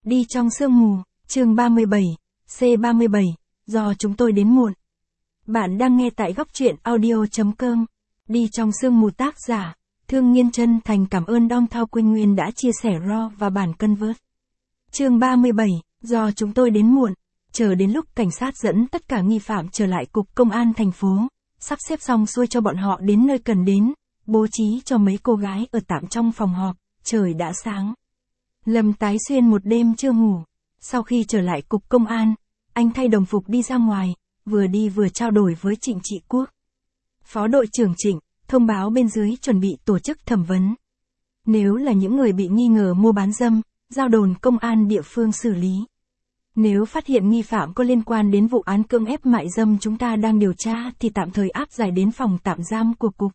Đi trong sương mù, chương 37, C37, do chúng tôi đến muộn. Bạn đang nghe tại góc truyện audio.com. Đi trong sương mù tác giả, Thương Nghiên chân thành cảm ơn Dong Thao Quynh Nguyên đã chia sẻ raw và bản convert. Chương 37, do chúng tôi đến muộn. Chờ đến lúc cảnh sát dẫn tất cả nghi phạm trở lại cục công an thành phố, sắp xếp xong xuôi cho bọn họ đến nơi cần đến, bố trí cho mấy cô gái ở tạm trong phòng họp, trời đã sáng. Lâm Tái Xuyên một đêm chưa ngủ. Sau khi trở lại cục công an, anh thay đồng phục đi ra ngoài, vừa đi vừa trao đổi với Trịnh Trị Quốc. Phó đội trưởng Trịnh, thông báo bên dưới chuẩn bị tổ chức thẩm vấn. Nếu là những người bị nghi ngờ mua bán dâm, giao đồn công an địa phương xử lý. Nếu phát hiện nghi phạm có liên quan đến vụ án cưỡng ép mại dâm chúng ta đang điều tra thì tạm thời áp giải đến phòng tạm giam của cục.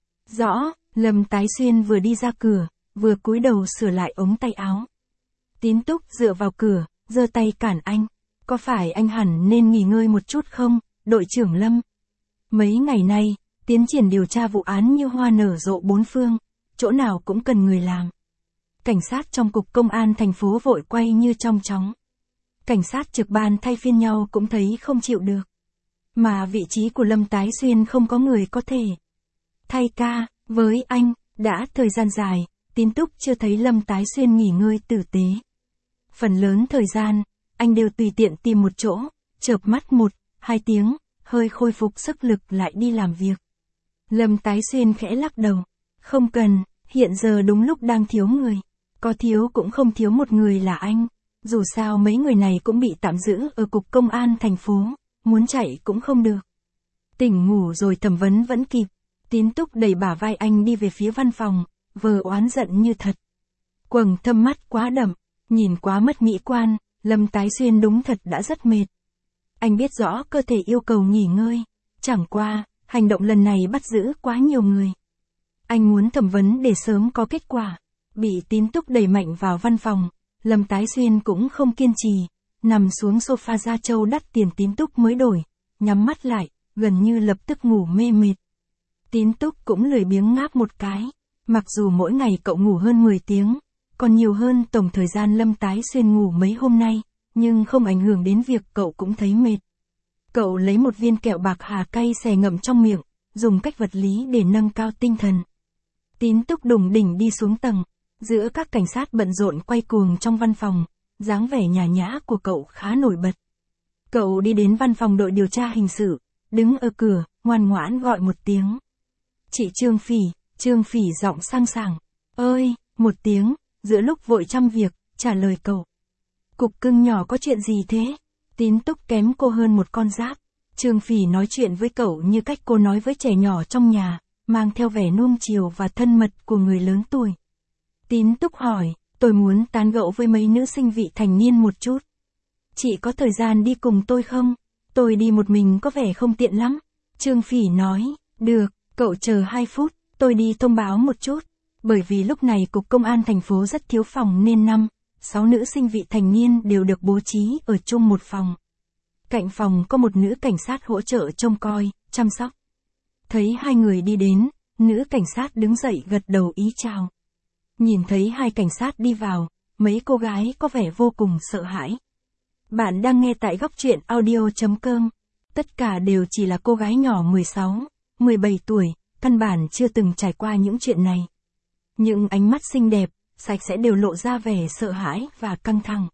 Rõ, Lâm Tái Xuyên vừa đi ra cửa, vừa cúi đầu sửa lại ống tay áo. Tín Túc dựa vào cửa, giơ tay cản anh. Có phải anh hẳn nên nghỉ ngơi một chút không, đội trưởng Lâm? Mấy ngày nay, tiến triển điều tra vụ án như hoa nở rộ bốn phương, chỗ nào cũng cần người làm. Cảnh sát trong cục công an thành phố vội quay như trong chóng. Cảnh sát trực ban thay phiên nhau cũng thấy không chịu được. Mà vị trí của Lâm Tái Xuyên không có người có thể thay ca, với anh, đã thời gian dài, Tín Túc chưa thấy Lâm Tái Xuyên nghỉ ngơi tử tế. Phần lớn thời gian, anh đều tùy tiện tìm một chỗ, chợp mắt 1-2 tiếng, hơi khôi phục sức lực lại đi làm việc. Lâm Tái Xuyên khẽ lắc đầu. Không cần, hiện giờ đúng lúc đang thiếu người. Có thiếu cũng không thiếu một người là anh. Dù sao mấy người này cũng bị tạm giữ ở cục công an thành phố, muốn chạy cũng không được. Tỉnh ngủ rồi thẩm vấn vẫn kịp. Tín Túc đẩy bả vai anh đi về phía văn phòng, vờ oán giận như thật. Quầng thâm mắt quá đậm, nhìn quá mất mỹ quan, Lâm Tái Xuyên đúng thật đã rất mệt. Anh biết rõ cơ thể yêu cầu nghỉ ngơi, chẳng qua, hành động lần này bắt giữ quá nhiều người. Anh muốn thẩm vấn để sớm có kết quả. Bị Tín Túc đẩy mạnh vào văn phòng, Lâm Tái Xuyên cũng không kiên trì, nằm xuống sofa da trâu đắt tiền Tín Túc mới đổi, nhắm mắt lại, gần như lập tức ngủ mê mệt. Tín Túc cũng lười biếng ngáp một cái, mặc dù mỗi ngày cậu ngủ hơn 10 tiếng, còn nhiều hơn tổng thời gian Lâm Tái Xuyên ngủ mấy hôm nay, nhưng không ảnh hưởng đến việc cậu cũng thấy mệt. Cậu lấy một viên kẹo bạc hà cay xè ngậm trong miệng, dùng cách vật lý để nâng cao tinh thần. Tín Túc đùng đỉnh đi xuống tầng, giữa các cảnh sát bận rộn quay cuồng trong văn phòng, dáng vẻ nhã nhã của cậu khá nổi bật. Cậu đi đến văn phòng đội điều tra hình sự, đứng ở cửa, ngoan ngoãn gọi một tiếng. Chị Trương Phỉ giọng sang sảng. Ơi, một tiếng, giữa lúc vội trăm việc, trả lời cậu. Cục cưng nhỏ có chuyện gì thế? Tín Túc kém cô hơn một con giáp. Trương Phỉ nói chuyện với cậu như cách cô nói với trẻ nhỏ trong nhà, mang theo vẻ nuông chiều và thân mật của người lớn tuổi. Tín Túc hỏi, tôi muốn tán gẫu với mấy nữ sinh vị thành niên một chút. Chị có thời gian đi cùng tôi không? Tôi đi một mình có vẻ không tiện lắm. Trương Phỉ nói, được, cậu chờ 2 phút, tôi đi thông báo một chút. Bởi vì lúc này cục công an thành phố rất thiếu phòng nên 5-6 nữ sinh vị thành niên đều được bố trí ở chung một phòng. Cạnh phòng có một nữ cảnh sát hỗ trợ trông coi, chăm sóc. Thấy hai người đi đến, nữ cảnh sát đứng dậy gật đầu ý chào. Nhìn thấy hai cảnh sát đi vào, mấy cô gái có vẻ vô cùng sợ hãi. Bạn đang nghe tại góc truyện audio.com. Tất cả đều chỉ là cô gái nhỏ 16-17 tuổi, căn bản chưa từng trải qua những chuyện này. Những ánh mắt xinh đẹp, sạch sẽ đều lộ ra vẻ sợ hãi và căng thẳng.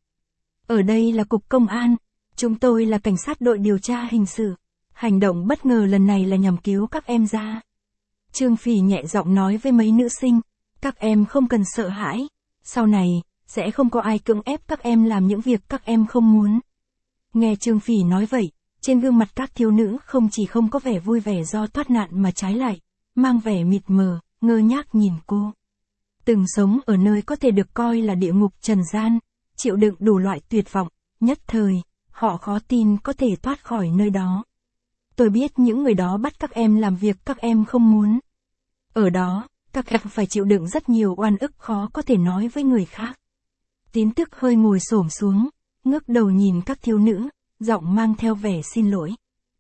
Ở đây là cục công an, chúng tôi là cảnh sát đội điều tra hình sự. Hành động bất ngờ lần này là nhằm cứu các em ra. Trương Phỉ nhẹ giọng nói với mấy nữ sinh, các em không cần sợ hãi, sau này, sẽ không có ai cưỡng ép các em làm những việc các em không muốn. Nghe Trương Phỉ nói vậy, trên gương mặt các thiếu nữ không chỉ không có vẻ vui vẻ do thoát nạn mà trái lại, mang vẻ mịt mờ, ngơ ngác nhìn cô. Từng sống ở nơi có thể được coi là địa ngục trần gian, chịu đựng đủ loại tuyệt vọng, nhất thời, họ khó tin có thể thoát khỏi nơi đó. Tôi biết những người đó bắt các em làm việc các em không muốn. Ở đó, các em phải chịu đựng rất nhiều oan ức khó có thể nói với người khác. Tín Túc hơi ngồi xổm xuống, ngước đầu nhìn các thiếu nữ, giọng mang theo vẻ xin lỗi.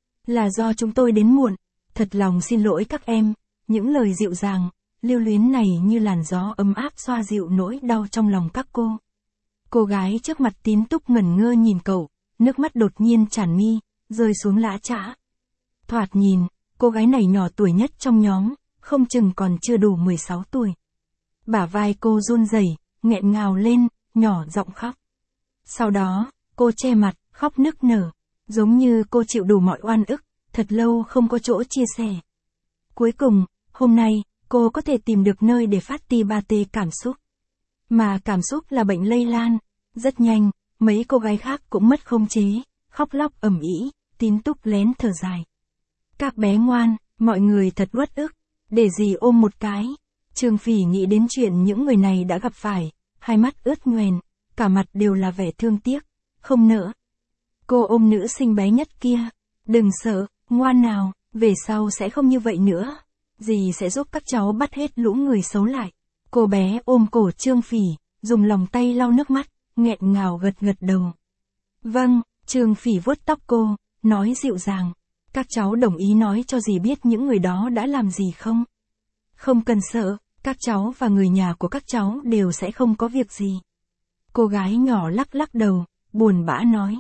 Là do chúng tôi đến muộn, thật lòng xin lỗi các em, những lời dịu dàng, lưu luyến này như làn gió ấm áp xoa dịu nỗi đau trong lòng các cô. Cô gái trước mặt Tín Túc ngẩn ngơ nhìn cậu, nước mắt đột nhiên tràn mi, rơi xuống lã chã. Thoạt nhìn, cô gái này nhỏ tuổi nhất trong nhóm, không chừng còn chưa đủ 16 tuổi. Bả vai cô run rẩy, nghẹn ngào lên, nhỏ giọng khóc. Sau đó, cô che mặt, khóc nức nở, giống như cô chịu đủ mọi oan ức, thật lâu không có chỗ chia sẻ. Cuối cùng, hôm nay, cô có thể tìm được nơi để phát ti ba tê cảm xúc. Mà cảm xúc là bệnh lây lan, rất nhanh, mấy cô gái khác cũng mất khống chế, khóc lóc ầm ĩ, Tín Túc lén thở dài. Các bé ngoan, mọi người thật uất ức, để dì ôm một cái. Trương Phỉ nghĩ đến chuyện những người này đã gặp phải, hai mắt ướt nhoèn, cả mặt đều là vẻ thương tiếc, không nỡ. Cô ôm nữ sinh bé nhất kia, đừng sợ, ngoan nào, về sau sẽ không như vậy nữa. Dì sẽ giúp các cháu bắt hết lũ người xấu lại. Cô bé ôm cổ Trương Phỉ, dùng lòng tay lau nước mắt, nghẹn ngào gật gật đầu. Vâng, Trương Phỉ vuốt tóc cô, nói dịu dàng. Các cháu đồng ý nói cho dì biết những người đó đã làm gì không? Không cần sợ, các cháu và người nhà của các cháu đều sẽ không có việc gì. Cô gái nhỏ lắc lắc đầu, buồn bã nói.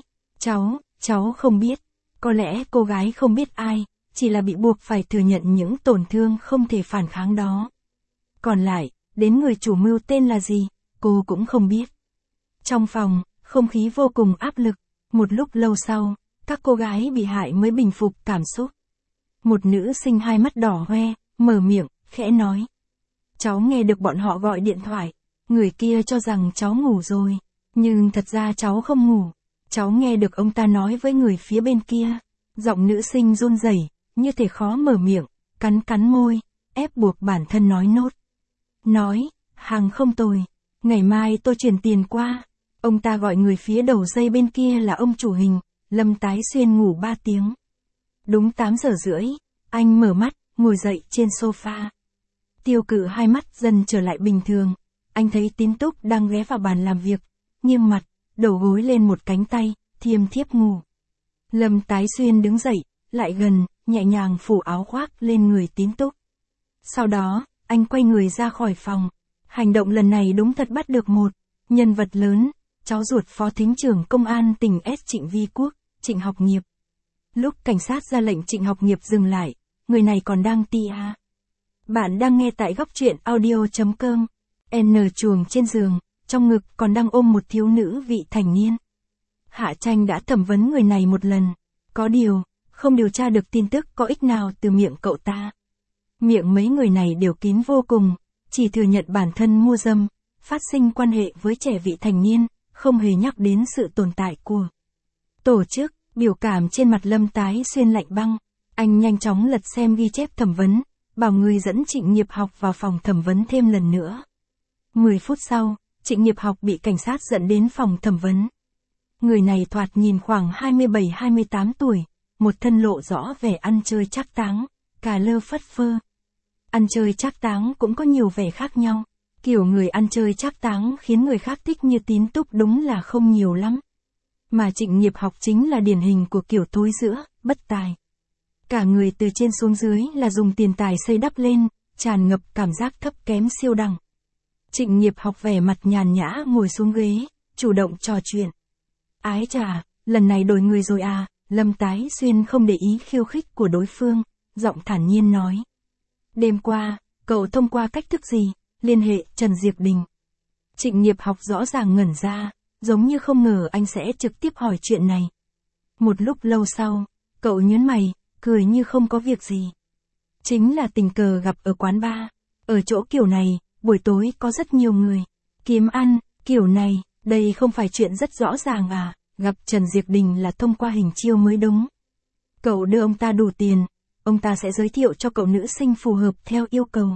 Cháu không biết. Có lẽ cô gái không biết ai, chỉ là bị buộc phải thừa nhận những tổn thương không thể phản kháng đó. Còn lại, đến người chủ mưu tên là gì, cô cũng không biết. Trong phòng, không khí vô cùng áp lực. Một lúc lâu sau, các cô gái bị hại mới bình phục cảm xúc. Một nữ sinh hai mắt đỏ hoe, mở miệng, khẽ nói. Cháu nghe được bọn họ gọi điện thoại. Người kia cho rằng cháu ngủ rồi. Nhưng thật ra cháu không ngủ. Cháu nghe được ông ta nói với người phía bên kia. Giọng nữ sinh run rẩy, như thể khó mở miệng, cắn môi, ép buộc bản thân nói nốt. Nói, hàng không tồi. Ngày mai tôi chuyển tiền qua. Ông ta gọi người phía đầu dây bên kia là ông chủ hình. Lâm Tái Xuyên ngủ 3 tiếng. Đúng 8 giờ rưỡi, anh mở mắt, ngồi dậy trên sofa. Tiêu Cự hai mắt dần trở lại bình thường. Anh thấy Tín Túc đang ghé vào bàn làm việc, nghiêng mặt, đầu gối lên một cánh tay, thiêm thiếp ngủ. Lâm Tái Xuyên đứng dậy, lại gần, nhẹ nhàng phủ áo khoác lên người Tín Túc. Sau đó, anh quay người ra khỏi phòng. Hành động lần này đúng thật bắt được một nhân vật lớn, cháu ruột phó thính trưởng công an tỉnh S Trịnh Vi Quốc, Trịnh Học Nghiệp. Lúc cảnh sát ra lệnh Trịnh Học Nghiệp dừng lại, người này còn đang tia. Bạn đang nghe tại góc truyện audio.com. N chuồng trên giường, trong ngực còn đang ôm một thiếu nữ vị thành niên. Hạ Tranh đã thẩm vấn người này một lần. Có điều, không điều tra được tin tức có ích nào từ miệng cậu ta. Miệng mấy người này đều kín vô cùng, chỉ thừa nhận bản thân mua dâm, phát sinh quan hệ với trẻ vị thành niên, không hề nhắc đến sự tồn tại của tổ chức. Biểu cảm trên mặt Lâm Tái Xuyên lạnh băng. Anh nhanh chóng lật xem ghi chép thẩm vấn, bảo người dẫn Trịnh Nghiệp Học vào phòng thẩm vấn thêm lần nữa. 10 phút sau, Trịnh Nghiệp Học bị cảnh sát dẫn đến phòng thẩm vấn. Người này thoạt nhìn khoảng 27-28 tuổi, một thân lộ rõ vẻ ăn chơi trác táng, cà lơ phất phơ. Ăn chơi trác táng cũng có nhiều vẻ khác nhau. Kiểu người ăn chơi trác táng khiến người khác thích như Tín Túc đúng là không nhiều lắm. Mà Trịnh Nghiệp Học chính là điển hình của kiểu thối giữa, bất tài. Cả người từ trên xuống dưới là dùng tiền tài xây đắp lên, tràn ngập cảm giác thấp kém siêu đẳng. Trịnh Nghiệp Học vẻ mặt nhàn nhã ngồi xuống ghế, chủ động trò chuyện. Ái chà, lần này đổi người rồi à, Lâm Tái Xuyên không để ý khiêu khích của đối phương, giọng thản nhiên nói. Đêm qua, cậu thông qua cách thức gì, liên hệ Trần Diệp Đình? Trịnh Nghiệp Học rõ ràng ngẩn ra, giống như không ngờ anh sẽ trực tiếp hỏi chuyện này. Một lúc lâu sau, cậu nhớn mày, cười như không có việc gì. Chính là tình cờ gặp ở quán bar. Ở chỗ kiểu này, buổi tối có rất nhiều người kiếm ăn, kiểu này, đây không phải chuyện rất rõ ràng à, gặp Trần Diệp Đình là thông qua hình chiêu mới đúng. Cậu đưa ông ta đủ tiền, ông ta sẽ giới thiệu cho cậu nữ sinh phù hợp theo yêu cầu.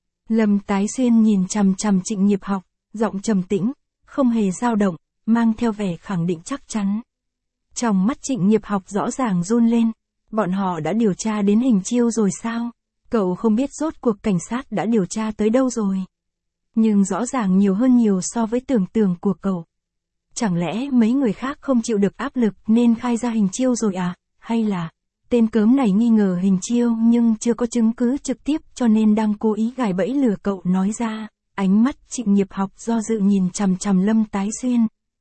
Lâm Tái Xuyên nhìn chằm chằm Trịnh Nghiệp Học, giọng trầm tĩnh, không hề dao động, mang theo vẻ khẳng định chắc chắn. Trong mắt Trịnh Nghiệp Học rõ ràng run lên, bọn họ đã điều tra đến hình chiêu rồi sao? Cậu không biết rốt cuộc cảnh sát đã điều tra tới đâu rồi. Nhưng rõ ràng nhiều hơn nhiều so với tưởng tượng của cậu. Chẳng lẽ mấy người khác không chịu được áp lực nên khai ra hình chiêu rồi à? Hay là tên cớm này nghi ngờ hình chiêu nhưng chưa có chứng cứ trực tiếp cho nên đang cố ý gài bẫy lừa cậu nói ra? Ánh mắt Trịnh Nghiệp Học do dự nhìn chằm chằm Lâm Tái Xuyên,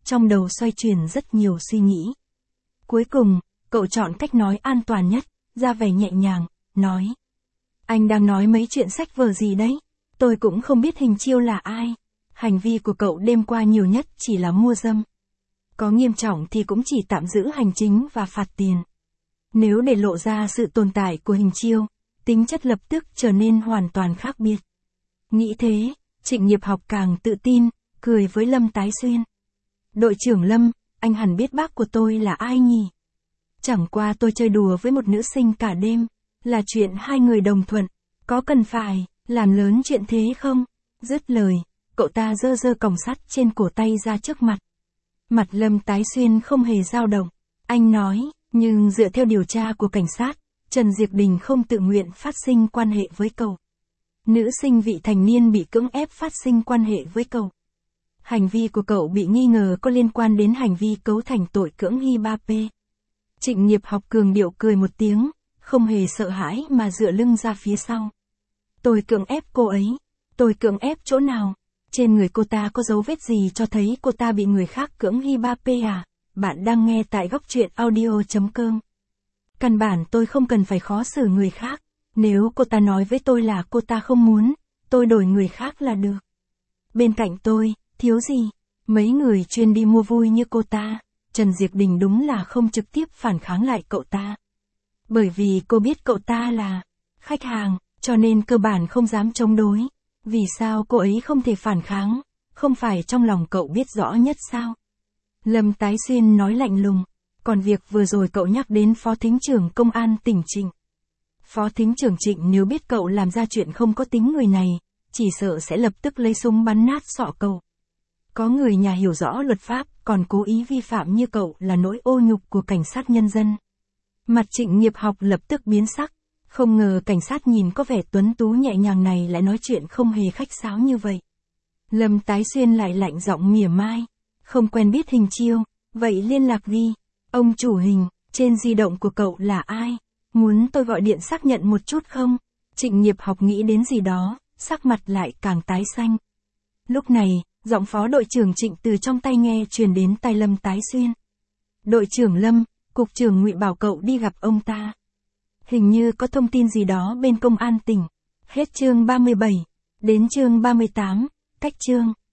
trong đầu xoay chuyển rất nhiều suy nghĩ. Cuối cùng, cậu chọn cách nói an toàn nhất, ra vẻ nhẹ nhàng, nói. Anh đang nói mấy chuyện sách vở gì đấy? Tôi cũng không biết Hình Chiêu là ai. Hành vi của cậu đêm qua nhiều nhất chỉ là mua dâm. Có nghiêm trọng thì cũng chỉ tạm giữ hành chính và phạt tiền. Nếu để lộ ra sự tồn tại của Hình Chiêu, tính chất lập tức trở nên hoàn toàn khác biệt. Nghĩ thế, Trịnh Nghiệp Học càng tự tin, cười với Lâm Tái Xuyên. Đội trưởng Lâm, anh hẳn biết bác của tôi là ai nhỉ? Chẳng qua tôi chơi đùa với một nữ sinh cả đêm, là chuyện hai người đồng thuận, có cần phải làm lớn chuyện thế không? Dứt lời, cậu ta giơ giơ còng sắt trên cổ tay ra trước mặt. Mặt Lâm Tái Xuyên không hề dao động. Anh nói, nhưng dựa theo điều tra của cảnh sát, Trần Diệp Đình không tự nguyện phát sinh quan hệ với cậu. Nữ sinh vị thành niên bị cưỡng ép phát sinh quan hệ với cậu. Hành vi của cậu bị nghi ngờ có liên quan đến hành vi cấu thành tội cưỡng hi 3P. Trịnh Nghiệp Học cường điệu cười một tiếng, không hề sợ hãi mà dựa lưng ra phía sau. Tôi cưỡng ép cô ấy. Tôi cưỡng ép chỗ nào? Trên người cô ta có dấu vết gì cho thấy cô ta bị người khác cưỡng hi 3P à? Bạn đang nghe tại góc truyện audio.com. Căn bản tôi không cần phải khó xử người khác. Nếu cô ta nói với tôi là cô ta không muốn, tôi đổi người khác là được. Bên cạnh tôi, thiếu gì? Mấy người chuyên đi mua vui như cô ta. Trần Diệp Đình đúng là không trực tiếp phản kháng lại cậu ta. Bởi vì cô biết cậu ta là khách hàng, cho nên cơ bản không dám chống đối. Vì sao cô ấy không thể phản kháng? Không phải trong lòng cậu biết rõ nhất sao? Lâm Tái Xuyên nói lạnh lùng. Còn việc vừa rồi cậu nhắc đến Phó Thính trưởng Công an tỉnh Trịnh. Phó Thính trưởng Trịnh nếu biết cậu làm ra chuyện không có tính người này, chỉ sợ sẽ lập tức lấy súng bắn nát sọ cậu. Có người nhà hiểu rõ luật pháp, còn cố ý vi phạm như cậu là nỗi ô nhục của cảnh sát nhân dân. Mặt Trịnh Nghiệp Học lập tức biến sắc. Không ngờ cảnh sát nhìn có vẻ tuấn tú nhẹ nhàng này lại nói chuyện không hề khách sáo như vậy. Lâm Tái Xuyên lại lạnh giọng mỉa mai. Không quen biết Hình Chiêu, vậy liên lạc ghi. Ông chủ Hình, trên di động của cậu là ai? Muốn tôi gọi điện xác nhận một chút không? Trịnh Nghiệp Học nghĩ đến gì đó, sắc mặt lại càng tái xanh. Lúc này, giọng phó đội trưởng Trịnh từ trong tai nghe truyền đến tai Lâm Tái Xuyên. Đội trưởng Lâm, cục trưởng Ngụy bảo cậu đi gặp ông ta. Hình như có thông tin gì đó bên công an tỉnh. Hết chương 37, đến chương 38, cách chương.